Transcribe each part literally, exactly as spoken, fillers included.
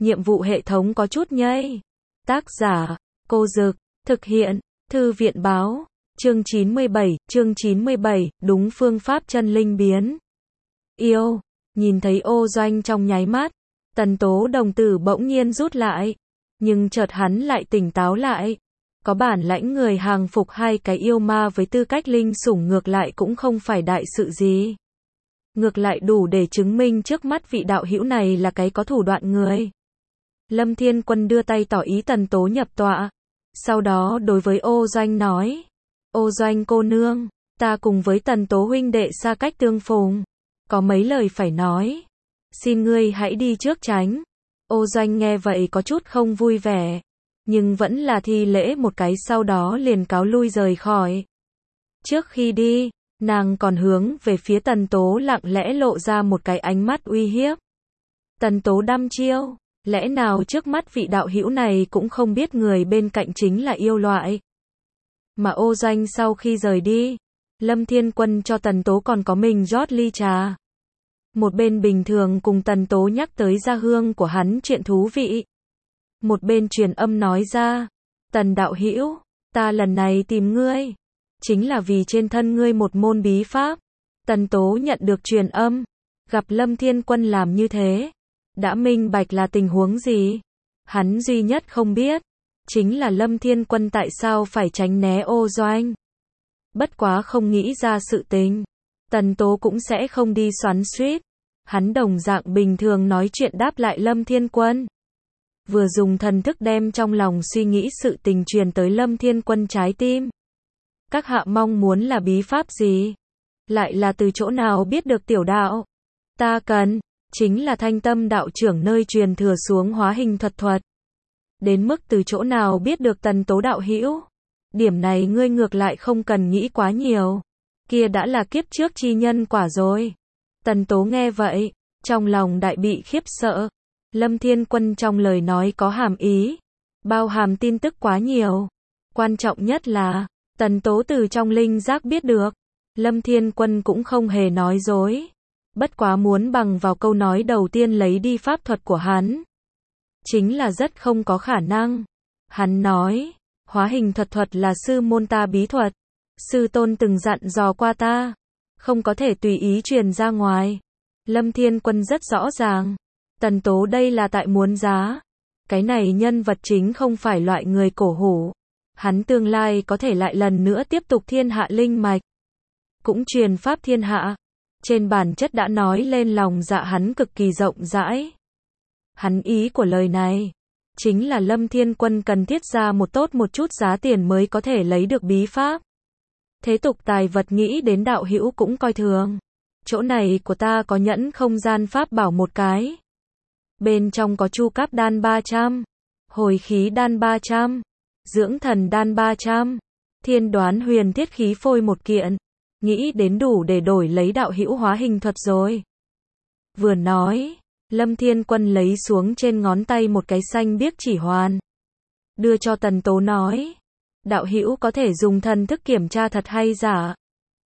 nhiệm vụ hệ thống có chút nhây. Tác giả, Cô Dực, thực hiện, Thư viện Báo, chương chín mươi bảy, chương chín mươi bảy, đúng phương pháp chân linh biến. Yêu, nhìn thấy ô doanh trong nháy mắt, Tần Tố đồng tử bỗng nhiên rút lại, nhưng chợt hắn lại tỉnh táo lại. Có bản lãnh người hàng phục hai cái yêu ma với tư cách linh sủng ngược lại cũng không phải đại sự gì. Ngược lại đủ để chứng minh trước mắt vị đạo hữu này là cái có thủ đoạn người. Lâm Thiên Quân đưa tay tỏ ý Tần Tố nhập tọa. Sau đó đối với ô doanh nói. Ô doanh cô nương, ta cùng với Tần Tố huynh đệ xa cách tương phùng. Có mấy lời phải nói. Xin ngươi hãy đi trước tránh. Ô doanh nghe vậy có chút không vui vẻ. Nhưng vẫn là thi lễ một cái sau đó liền cáo lui rời khỏi. Trước khi đi, nàng còn hướng về phía Tần Tố lặng lẽ lộ ra một cái ánh mắt uy hiếp. Tần Tố đăm chiêu, lẽ nào trước mắt vị đạo hữu này cũng không biết người bên cạnh chính là yêu loại. Mà ô doanh sau khi rời đi, Lâm Thiên Quân cho Tần Tố còn có mình rót ly trà. Một bên bình thường cùng Tần Tố nhắc tới gia hương của hắn chuyện thú vị. Một bên truyền âm nói ra, Tần đạo hữu, ta lần này tìm ngươi, chính là vì trên thân ngươi một môn bí pháp. Tần Tố nhận được truyền âm, gặp Lâm Thiên Quân làm như thế, đã minh bạch là tình huống gì. Hắn duy nhất không biết, chính là Lâm Thiên Quân tại sao phải tránh né ô doanh. Bất quá không nghĩ ra sự tình, Tần Tố cũng sẽ không đi xoắn xuýt. Hắn đồng dạng bình thường nói chuyện đáp lại Lâm Thiên Quân. Vừa dùng thần thức đem trong lòng suy nghĩ sự tình truyền tới Lâm Thiên Quân trái tim. Các hạ mong muốn là bí pháp gì? Lại là từ chỗ nào biết được tiểu đạo? Ta cần, chính là Thanh Tâm đạo trưởng nơi truyền thừa xuống hóa hình thuật thuật. Đến mức từ chỗ nào biết được Tần Tố đạo hữu? Điểm này ngươi ngược lại không cần nghĩ quá nhiều. Kia đã là kiếp trước chi nhân quả rồi. Tần Tố nghe vậy, trong lòng đại bị khiếp sợ. Lâm Thiên Quân trong lời nói có hàm ý, bao hàm tin tức quá nhiều. Quan trọng nhất là, Tần Tố từ trong linh giác biết được, Lâm Thiên Quân cũng không hề nói dối. Bất quá muốn bằng vào câu nói đầu tiên lấy đi pháp thuật của hắn. Chính là rất không có khả năng. Hắn nói, hóa hình thuật thuật là sư môn ta bí thuật. Sư tôn từng dặn dò qua ta, không có thể tùy ý truyền ra ngoài. Lâm Thiên Quân rất rõ ràng. Tần Tố đây là tại muốn giá. Cái này nhân vật chính không phải loại người cổ hủ. Hắn tương lai có thể lại lần nữa tiếp tục thiên hạ linh mạch. Cũng truyền pháp thiên hạ. Trên bản chất đã nói lên lòng dạ hắn cực kỳ rộng rãi. Hắn ý của lời này, chính là Lâm Thiên Quân cần thiết ra một tốt một chút giá tiền mới có thể lấy được bí pháp. Thế tục tài vật nghĩ đến đạo hữu cũng coi thường. Chỗ này của ta có nhẫn không gian pháp bảo một cái. Bên trong có chu cáp đan ba trăm, hồi khí đan ba trăm, dưỡng thần đan ba trăm, thiên đoán huyền thiết khí phôi một kiện. Nghĩ đến đủ để đổi lấy đạo hữu hóa hình thuật rồi. Vừa nói, Lâm Thiên Quân lấy xuống trên ngón tay một cái xanh biếc chỉ hoàn. Đưa cho Tần Tố nói, đạo hữu có thể dùng thần thức kiểm tra thật hay giả.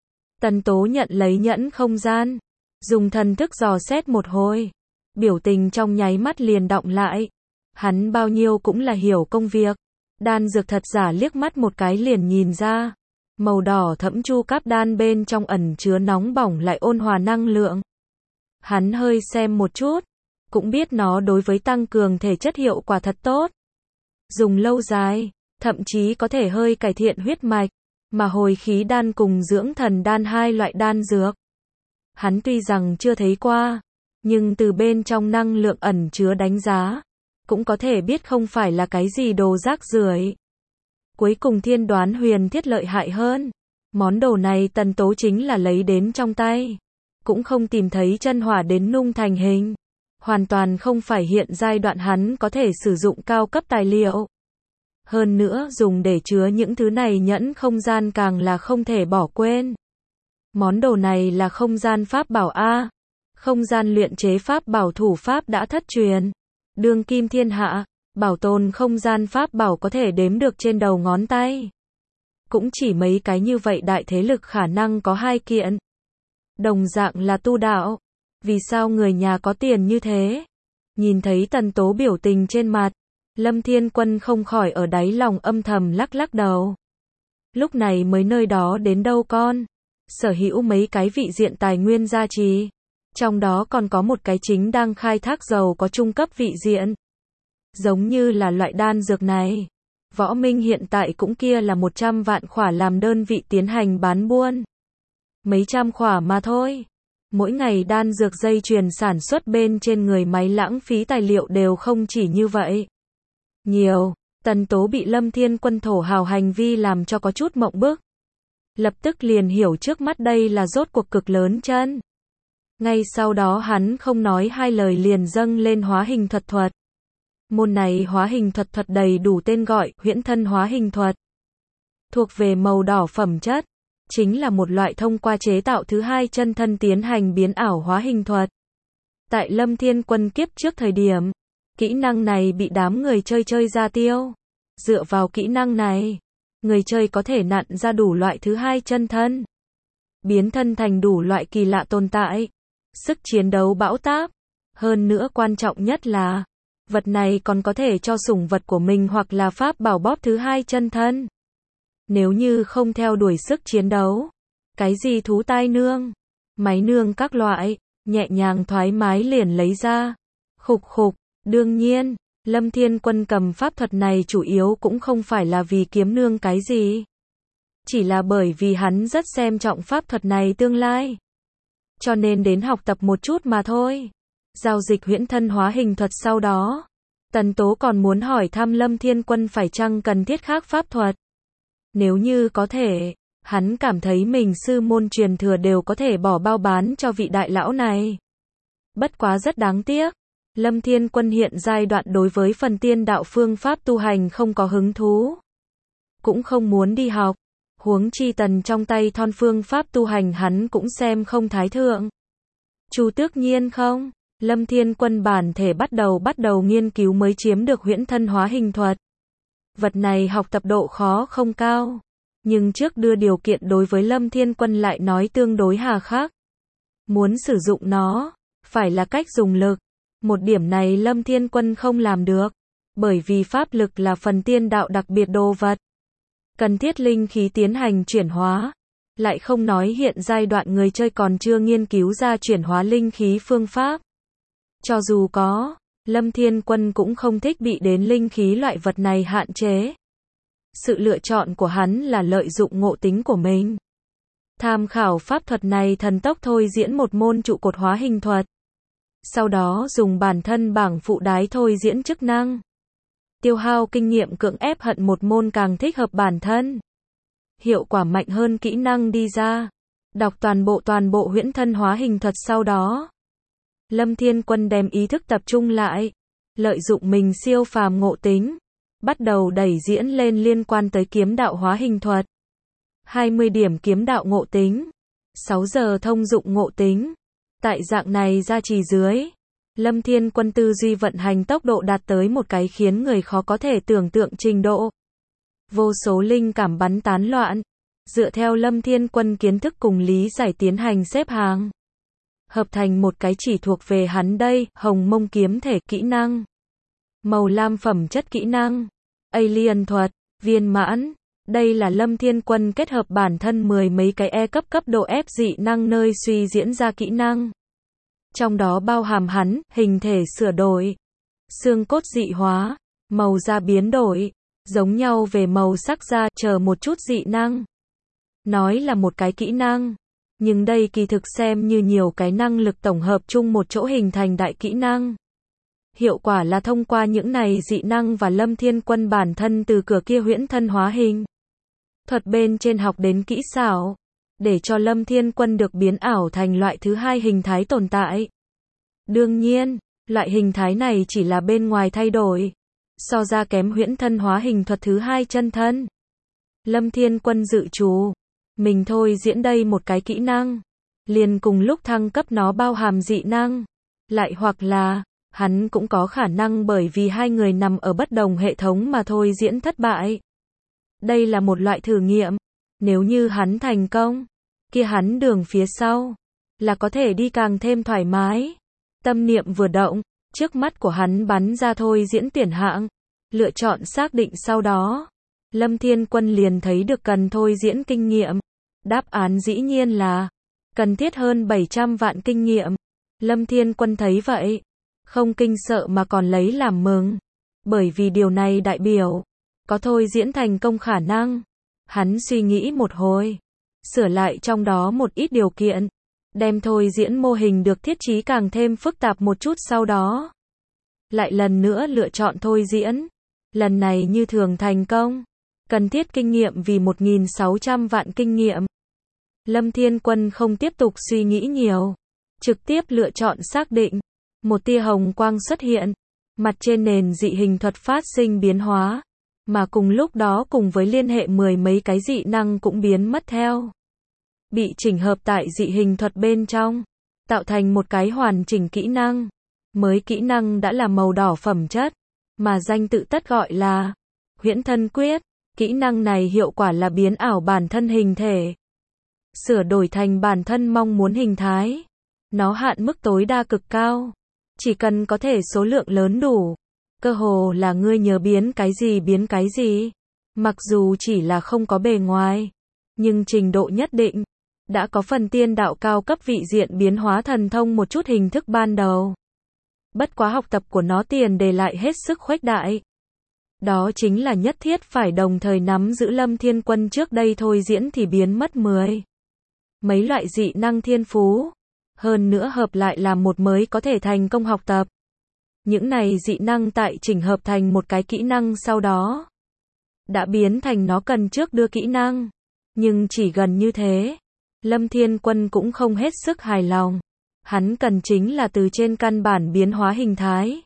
Tần Tố nhận lấy nhẫn không gian, dùng thần thức dò xét một hồi. Biểu tình trong nháy mắt liền đọng lại. Hắn bao nhiêu cũng là hiểu công việc. Đan dược thật giả liếc mắt một cái liền nhìn ra. Màu đỏ thẫm chu cáp đan bên trong ẩn chứa nóng bỏng lại ôn hòa năng lượng. Hắn hơi xem một chút, cũng biết nó đối với tăng cường thể chất hiệu quả thật tốt. Dùng lâu dài, thậm chí có thể hơi cải thiện huyết mạch. Mà hồi khí đan cùng dưỡng thần đan hai loại đan dược. Hắn tuy rằng chưa thấy qua, nhưng từ bên trong năng lượng ẩn chứa đánh giá, cũng có thể biết không phải là cái gì đồ rác rưởi. Cuối cùng thiên đoán huyền thiết lợi hại hơn. Món đồ này Tần Tố chính là lấy đến trong tay. Cũng không tìm thấy chân hỏa đến nung thành hình. Hoàn toàn không phải hiện giai đoạn hắn có thể sử dụng cao cấp tài liệu. Hơn nữa dùng để chứa những thứ này nhẫn không gian càng là không thể bỏ quên. Món đồ này là không gian pháp bảo A. Không gian luyện chế pháp bảo thủ pháp đã thất truyền. Đương kim thiên hạ, bảo tồn không gian pháp bảo có thể đếm được trên đầu ngón tay. Cũng chỉ mấy cái như vậy đại thế lực khả năng có hai kiện. Đồng dạng là tu đạo. Vì sao người nhà có tiền như thế? Nhìn thấy Tần Tố biểu tình trên mặt, Lâm Thiên Quân không khỏi ở đáy lòng âm thầm lắc lắc đầu. Lúc này mới nơi đó đến đâu con. Sở hữu mấy cái vị diện tài nguyên gia trì. Trong đó còn có một cái chính đang khai thác dầu có trung cấp vị diện. Giống như là loại đan dược này. Võ Minh hiện tại cũng kia là một trăm vạn khỏa làm đơn vị tiến hành bán buôn. Mấy trăm khỏa mà thôi. Mỗi ngày đan dược dây chuyền sản xuất bên trên người máy lãng phí tài liệu đều không chỉ như vậy. Nhiều, Tần Tố bị Lâm Thiên Quân thổ hào hành vi làm cho có chút mộng bức. Lập tức liền hiểu trước mắt đây là rốt cuộc cực lớn chân. Ngay sau đó hắn không nói hai lời liền dâng lên hóa hình thuật thuật. Môn này hóa hình thuật thuật đầy đủ tên gọi, huyễn thân hóa hình thuật. Thuộc về màu đỏ phẩm chất. Chính là một loại thông qua chế tạo thứ hai chân thân tiến hành biến ảo hóa hình thuật. Tại Lâm Thiên Quân kiếp trước thời điểm, kỹ năng này bị đám người chơi chơi ra tiêu. Dựa vào kỹ năng này, người chơi có thể nặn ra đủ loại thứ hai chân thân. Biến thân thành đủ loại kỳ lạ tồn tại. Sức chiến đấu bão táp. Hơn nữa quan trọng nhất là, vật này còn có thể cho sủng vật của mình hoặc là pháp bảo bóp thứ hai chân thân. Nếu như không theo đuổi sức chiến đấu, cái gì thú tai nương, máy nương các loại, nhẹ nhàng thoải mái liền lấy ra. Khục khục, đương nhiên, Lâm Thiên Quân cầm pháp thuật này chủ yếu cũng không phải là vì kiếm nương cái gì. Chỉ là bởi vì hắn rất xem trọng pháp thuật này tương lai. Cho nên đến học tập một chút mà thôi. Giao dịch huyễn thân hóa hình thuật sau đó. Tần Tố còn muốn hỏi thăm Lâm Thiên Quân phải chăng cần thiết khác pháp thuật. Nếu như có thể, hắn cảm thấy mình sư môn truyền thừa đều có thể bỏ bao bán cho vị đại lão này. Bất quá rất đáng tiếc. Lâm Thiên Quân hiện giai đoạn đối với phần tiên đạo phương pháp tu hành không có hứng thú. Cũng không muốn đi học. Huống chi tần trong tay thon phương pháp tu hành hắn cũng xem không thái thượng. Chu Tước Nhiên không? Lâm Thiên Quân bản thể bắt đầu bắt đầu nghiên cứu mới chiếm được huyễn thân hóa hình thuật. Vật này học tập độ khó không cao. Nhưng trước đưa điều kiện đối với Lâm Thiên Quân lại nói tương đối hà khắc. Muốn sử dụng nó, phải là cách dùng lực. Một điểm này Lâm Thiên Quân không làm được. Bởi vì pháp lực là phần tiên đạo đặc biệt đồ vật. Cần thiết linh khí tiến hành chuyển hóa. Lại không nói hiện giai đoạn người chơi còn chưa nghiên cứu ra chuyển hóa linh khí phương pháp. Cho dù có, Lâm Thiên Quân cũng không thích bị đến linh khí loại vật này hạn chế. Sự lựa chọn của hắn là lợi dụng ngộ tính của mình. Tham khảo pháp thuật này thần tốc thôi diễn một môn trụ cột hóa hình thuật. Sau đó dùng bản thân bảng phụ đái thôi diễn chức năng. Tiêu hao kinh nghiệm cưỡng ép hận một môn càng thích hợp bản thân. Hiệu quả mạnh hơn kỹ năng đi ra. Đọc toàn bộ toàn bộ huyễn thân hóa hình thuật sau đó. Lâm Thiên Quân đem ý thức tập trung lại. Lợi dụng mình siêu phàm ngộ tính. Bắt đầu đẩy diễn lên liên quan tới kiếm đạo hóa hình thuật. hai mươi điểm kiếm đạo ngộ tính. sáu giờ thông dụng ngộ tính. Tại dạng này ra trì dưới. Lâm Thiên Quân tư duy vận hành tốc độ đạt tới một cái khiến người khó có thể tưởng tượng trình độ. Vô số linh cảm bắn tán loạn. Dựa theo Lâm Thiên Quân kiến thức cùng lý giải tiến hành xếp hàng. Hợp thành một cái chỉ thuộc về hắn đây, hồng mông kiếm thể kỹ năng. Màu lam phẩm chất kỹ năng. Alien thuật, viên mãn. Đây là Lâm Thiên Quân kết hợp bản thân mười mấy cái E cấp cấp độ ép dị năng nơi suy diễn ra kỹ năng. Trong đó bao hàm hắn, hình thể sửa đổi, xương cốt dị hóa, màu da biến đổi, giống nhau về màu sắc da, chờ một chút dị năng. Nói là một cái kỹ năng, nhưng đây kỳ thực xem như nhiều cái năng lực tổng hợp chung một chỗ hình thành đại kỹ năng. Hiệu quả là thông qua những này dị năng và Lâm Thiên Quân bản thân từ cửa kia huyễn thân hóa hình. Thuật bên trên học đến kỹ xảo, để cho Lâm Thiên Quân được biến ảo thành loại thứ hai hình thái tồn tại. Đương nhiên, loại hình thái này chỉ là bên ngoài thay đổi. So ra kém huyễn thân hóa hình thuật thứ hai chân thân. Lâm Thiên Quân dự trù. Mình thôi diễn đây một cái kỹ năng. Liền cùng lúc thăng cấp nó bao hàm dị năng. Lại hoặc là, hắn cũng có khả năng bởi vì hai người nằm ở bất đồng hệ thống mà thôi diễn thất bại. Đây là một loại thử nghiệm. Nếu như hắn thành công, kia hắn đường phía sau là có thể đi càng thêm thoải mái. Tâm niệm vừa động, Trước mắt của hắn bắn ra thôi diễn tuyển hạng. Lựa chọn xác định sau đó. Lâm Thiên Quân liền thấy được cần thôi diễn kinh nghiệm. Đáp án dĩ nhiên là cần thiết hơn bảy trăm vạn kinh nghiệm. Lâm Thiên Quân thấy vậy, không kinh sợ mà còn lấy làm mừng. Bởi vì điều này đại biểu có thôi diễn thành công khả năng. Hắn suy nghĩ một hồi, sửa lại trong đó một ít điều kiện, đem thôi diễn mô hình được thiết trí càng thêm phức tạp một chút, sau đó lại lần nữa lựa chọn thôi diễn. Lần này như thường thành công. Cần thiết kinh nghiệm vì một nghìn sáu trăm vạn kinh nghiệm. Lâm Thiên Quân không tiếp tục suy nghĩ nhiều, trực tiếp lựa chọn xác định. Một tia hồng quang xuất hiện, mặt trên nền dị hình thuật phát sinh biến hóa, mà cùng lúc đó cùng với liên hệ mười mấy cái dị năng cũng biến mất theo. Bị chỉnh hợp tại dị hình thuật bên trong, tạo thành một cái hoàn chỉnh kỹ năng. Mới kỹ năng đã là màu đỏ phẩm chất, mà danh tự tất gọi là Huyễn Thân Quyết. Kỹ năng này hiệu quả là biến ảo bản thân hình thể, sửa đổi thành bản thân mong muốn hình thái. Nó hạn mức tối đa cực cao, chỉ cần có thể số lượng lớn đủ, cơ hồ là ngươi nhớ biến cái gì biến cái gì. Mặc dù chỉ là không có bề ngoài, nhưng trình độ nhất định, đã có phần tiên đạo cao cấp vị diện biến hóa thần thông một chút hình thức ban đầu. Bất quá học tập của nó tiền đề lại hết sức khuếch đại. Đó chính là nhất thiết phải đồng thời nắm giữ Lâm Thiên Quân trước đây thôi diễn thì biến mất mười mấy loại dị năng thiên phú. Hơn nữa hợp lại làm một mới có thể thành công học tập. Những này dị năng tại chỉnh hợp thành một cái kỹ năng sau đó, đã biến thành nó cần trước đưa kỹ năng. Nhưng chỉ gần như thế, Lâm Thiên Quân cũng không hết sức hài lòng. Hắn cần chính là từ trên căn bản biến hóa hình thái.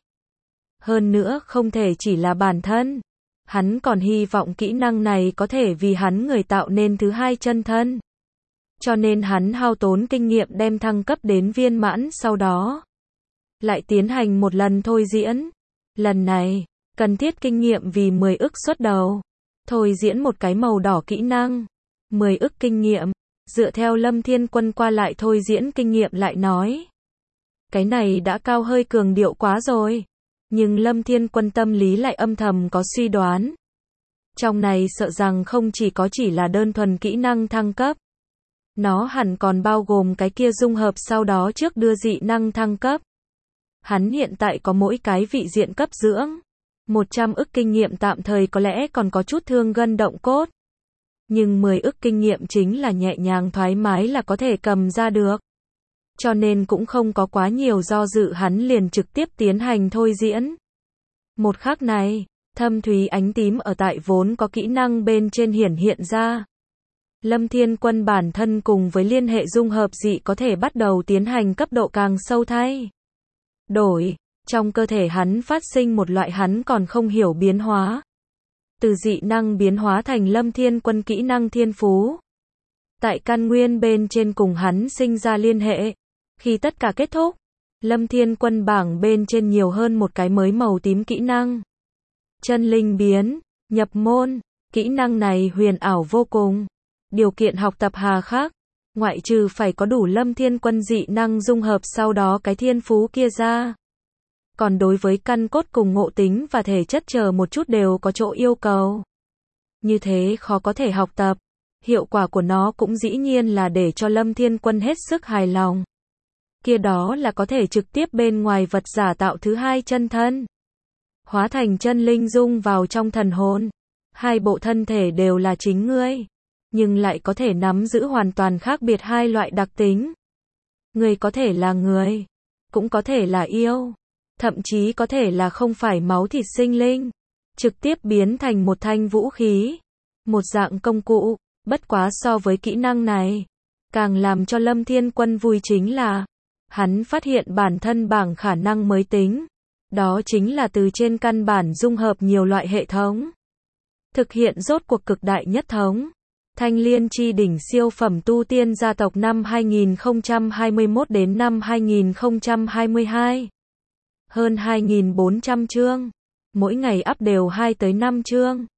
Hơn nữa không thể chỉ là bản thân. Hắn còn hy vọng kỹ năng này có thể vì hắn người tạo nên thứ hai chân thân. Cho nên hắn hao tốn kinh nghiệm đem thăng cấp đến viên mãn, sau đó lại tiến hành một lần thôi diễn. Lần này, cần thiết kinh nghiệm vì mười ức xuất đầu. Thôi diễn một cái màu đỏ kỹ năng, mười ức kinh nghiệm. Dựa theo Lâm Thiên Quân qua lại thôi diễn kinh nghiệm lại nói, cái này đã cao hơi cường điệu quá rồi. Nhưng Lâm Thiên Quân tâm lý lại âm thầm có suy đoán. Trong này sợ rằng không chỉ có chỉ là đơn thuần kỹ năng thăng cấp. Nó hẳn còn bao gồm cái kia dung hợp sau đó trước đưa dị năng thăng cấp. Hắn hiện tại có mỗi cái vị diện cấp dưỡng. một trăm ức kinh nghiệm tạm thời có lẽ còn có chút thương gân động cốt. Nhưng mười ức kinh nghiệm chính là nhẹ nhàng thoải mái là có thể cầm ra được. Cho nên cũng không có quá nhiều do dự, hắn liền trực tiếp tiến hành thôi diễn. Một khắc này, thâm thúy ánh tím ở tại vốn có kỹ năng bên trên hiển hiện ra. Lâm Thiên Quân bản thân cùng với liên hệ dung hợp dị có thể bắt đầu tiến hành cấp độ càng sâu thay đổi. Trong cơ thể hắn phát sinh một loại hắn còn không hiểu biến hóa. Từ dị năng biến hóa thành Lâm Thiên Quân kỹ năng thiên phú. Tại căn nguyên bên trên cùng hắn sinh ra liên hệ. Khi tất cả kết thúc, Lâm Thiên Quân bảng bên trên nhiều hơn một cái mới màu tím kỹ năng. Chân linh biến, nhập môn. Kỹ năng này huyền ảo vô cùng. Điều kiện học tập hà khắc, ngoại trừ phải có đủ Lâm Thiên Quân dị năng dung hợp sau đó cái thiên phú kia ra. Còn đối với căn cốt cùng ngộ tính và thể chất chờ một chút đều có chỗ yêu cầu. Như thế khó có thể học tập. Hiệu quả của nó cũng dĩ nhiên là để cho Lâm Thiên Quân hết sức hài lòng. Kia đó là có thể trực tiếp bên ngoài vật giả tạo thứ hai chân thân. Hóa thành chân linh dung vào trong thần hồn. Hai bộ thân thể đều là chính ngươi. Nhưng lại có thể nắm giữ hoàn toàn khác biệt hai loại đặc tính. Người có thể là người, cũng có thể là yêu, thậm chí có thể là không phải máu thịt sinh linh, trực tiếp biến thành một thanh vũ khí, một dạng công cụ. Bất quá so với kỹ năng này, càng làm cho Lâm Thiên Quân vui chính là, hắn phát hiện bản thân bảng khả năng mới tính, đó chính là từ trên căn bản dung hợp nhiều loại hệ thống, thực hiện rốt cuộc cực đại nhất thống. Thanh Liên chi đỉnh siêu phẩm tu tiên gia tộc năm hai nghìn không trăm hai mươi mốt đến năm hai nghìn không trăm hai mươi hai. Hơn hai nghìn bốn trăm chương. Mỗi ngày up đều hai tới năm chương.